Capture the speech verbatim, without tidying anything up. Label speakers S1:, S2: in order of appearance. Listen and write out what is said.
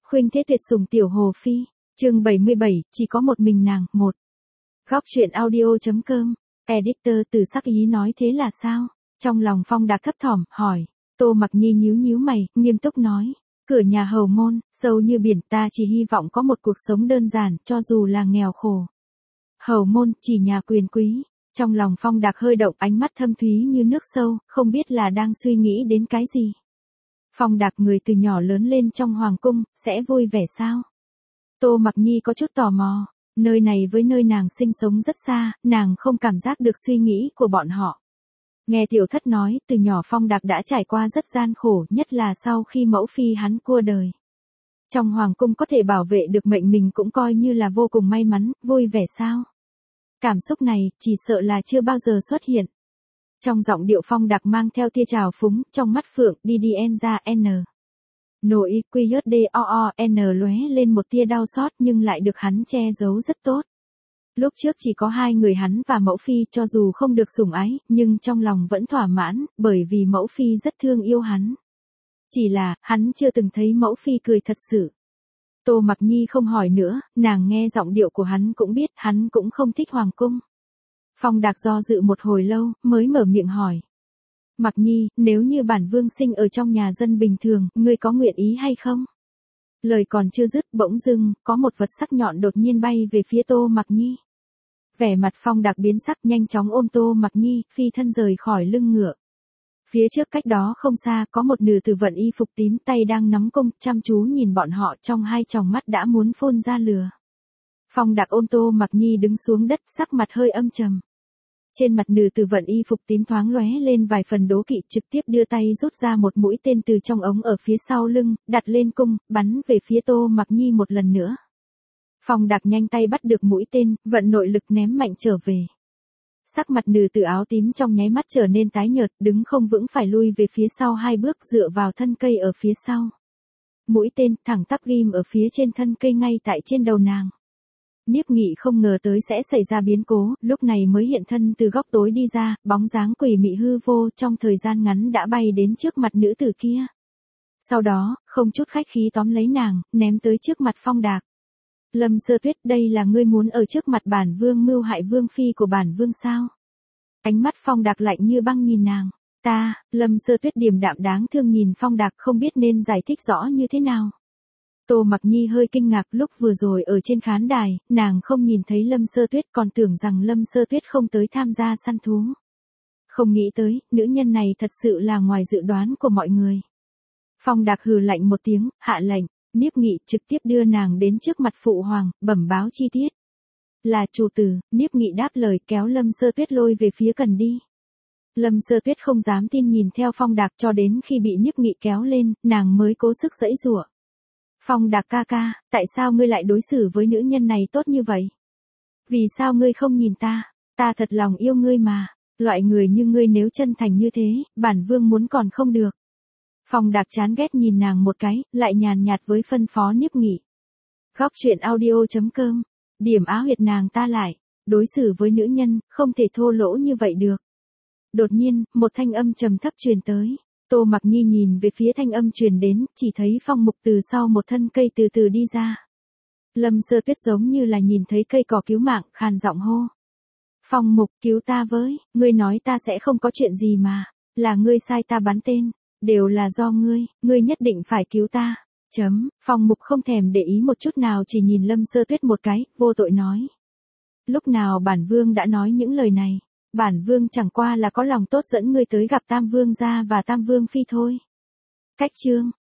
S1: Khuynh thế tuyệt sủng tiểu hồ phi, chương bảy mươi bảy, chỉ có một mình nàng, một. Góc truyện audio.com, editor Từ Sắc Ý nói thế là sao? Trong lòng Phong Đạc thấp thỏm, hỏi. Tô Mặc Nhi nhíu nhíu mày, nghiêm túc nói. Cửa nhà hầu môn, sâu như biển, ta chỉ hy vọng có một cuộc sống đơn giản, cho dù là nghèo khổ. Hầu môn, chỉ nhà quyền quý. Trong lòng Phong Đạc hơi động, ánh mắt thâm thúy như nước sâu, không biết là đang suy nghĩ đến cái gì. Phong Đạc, người từ nhỏ lớn lên trong hoàng cung, sẽ vui vẻ sao? Tô Mặc Nhi có chút tò mò, nơi này với nơi nàng sinh sống rất xa, nàng không cảm giác được suy nghĩ của bọn họ. Nghe tiểu thất nói, từ nhỏ Phong Đạc đã trải qua rất gian khổ, nhất là sau khi mẫu phi hắn cua đời. Trong hoàng cung có thể bảo vệ được mệnh mình cũng coi như là vô cùng may mắn, vui vẻ sao? Cảm xúc này, chỉ sợ là chưa bao giờ xuất hiện. Trong giọng điệu Phong Đạc mang theo tia trào phúng, trong mắt phượng, đi đi en ra n. Nội, quy hớt đê o o n lóe lên một tia đau xót nhưng lại được hắn che giấu rất tốt. Lúc trước chỉ có hai người hắn và mẫu phi, cho dù không được sủng ái, nhưng trong lòng vẫn thỏa mãn, bởi vì mẫu phi rất thương yêu hắn. Chỉ là, hắn chưa từng thấy mẫu phi cười thật sự. Tô Mặc Nhi không hỏi nữa, nàng nghe giọng điệu của hắn cũng biết hắn cũng không thích hoàng cung. Phong Đạc do dự một hồi lâu, mới mở miệng hỏi. Mặc Nhi, nếu như bản vương sinh ở trong nhà dân bình thường, ngươi có nguyện ý hay không? Lời còn chưa dứt, bỗng dưng, có một vật sắc nhọn đột nhiên bay về phía Tô Mặc Nhi. Vẻ mặt Phong Đạc biến sắc, nhanh chóng ôm Tô Mặc Nhi, phi thân rời khỏi lưng ngựa. Phía trước cách đó không xa, có một nữ tử vận y phục tím, tay đang nắm cung, chăm chú nhìn bọn họ, trong hai tròng mắt đã muốn phun ra lửa. Phong Đạc ôm Tô Mặc Nhi đứng xuống đất, sắc mặt hơi âm trầm. Trên mặt nữ tử vận y phục tím thoáng lóe lên vài phần đố kỵ, trực tiếp đưa tay rút ra một mũi tên từ trong ống ở phía sau lưng, đặt lên cung, bắn về phía Tô Mặc Nhi một lần nữa. Phong Đạc nhanh tay bắt được mũi tên, vận nội lực ném mạnh trở về. Sắc mặt nữ tử áo tím trong nháy mắt trở nên tái nhợt, đứng không vững phải lui về phía sau hai bước, dựa vào thân cây ở phía sau. Mũi tên thẳng tắp ghim ở phía trên thân cây ngay tại trên đầu nàng. Niếp Nghị không ngờ tới sẽ xảy ra biến cố, lúc này mới hiện thân từ góc tối đi ra, bóng dáng quỷ mị hư vô, trong thời gian ngắn đã bay đến trước mặt nữ tử kia. Sau đó, không chút khách khí tóm lấy nàng, ném tới trước mặt Phong Đạc. Lâm Sơ Tuyết, đây là ngươi muốn ở trước mặt bản vương mưu hại vương phi của bản vương sao? Ánh mắt Phong Đạc lạnh như băng nhìn nàng. Ta, Lâm Sơ Tuyết điềm đạm đáng thương nhìn Phong Đạc, không biết nên giải thích rõ như thế nào. Tô Mặc Nhi hơi kinh ngạc, lúc vừa rồi ở trên khán đài, nàng không nhìn thấy Lâm Sơ Tuyết, còn tưởng rằng Lâm Sơ Tuyết không tới tham gia săn thú. Không nghĩ tới, nữ nhân này thật sự là ngoài dự đoán của mọi người. Phong Đạc hừ lạnh một tiếng, hạ lệnh. Niếp Nghị trực tiếp đưa nàng đến trước mặt phụ hoàng, bẩm báo chi tiết. Là chủ tử, Niếp Nghị đáp lời, kéo Lâm Sơ Tuyết lôi về phía cần đi. Lâm Sơ Tuyết không dám tin nhìn theo Phong Đạc, cho đến khi bị Niếp Nghị kéo lên, nàng mới cố sức giãy giụa. Phong Đạc ca ca, tại sao ngươi lại đối xử với nữ nhân này tốt như vậy? Vì sao ngươi không nhìn ta? Ta thật lòng yêu ngươi mà. Loại người như ngươi nếu chân thành như thế, bản vương muốn còn không được. Phong Đạc chán ghét nhìn nàng một cái, lại nhàn nhạt với phân phó Niếp Nghị. Góc truyện audio.com, điểm á huyệt nàng ta lại, đối xử với nữ nhân, không thể thô lỗ như vậy được. Đột nhiên, một thanh âm trầm thấp truyền tới. Tô Mặc Nhi nhìn về phía thanh âm truyền đến, chỉ thấy Phong Mục từ sau một thân cây từ từ đi ra. Lâm Sơ Tuyết giống như là nhìn thấy cây cỏ cứu mạng, khàn giọng hô. Phong Mục, cứu ta với, ngươi nói ta sẽ không có chuyện gì mà, là ngươi sai ta bắn tên. Đều là do ngươi, ngươi nhất định phải cứu ta. Chấm, Phong Mục không thèm để ý một chút nào, chỉ nhìn Lâm Sơ Tuyết một cái, vô tội nói. Lúc nào bản vương đã nói những lời này, bản vương chẳng qua là có lòng tốt dẫn ngươi tới gặp Tam Vương gia và Tam Vương phi thôi. Cách chương.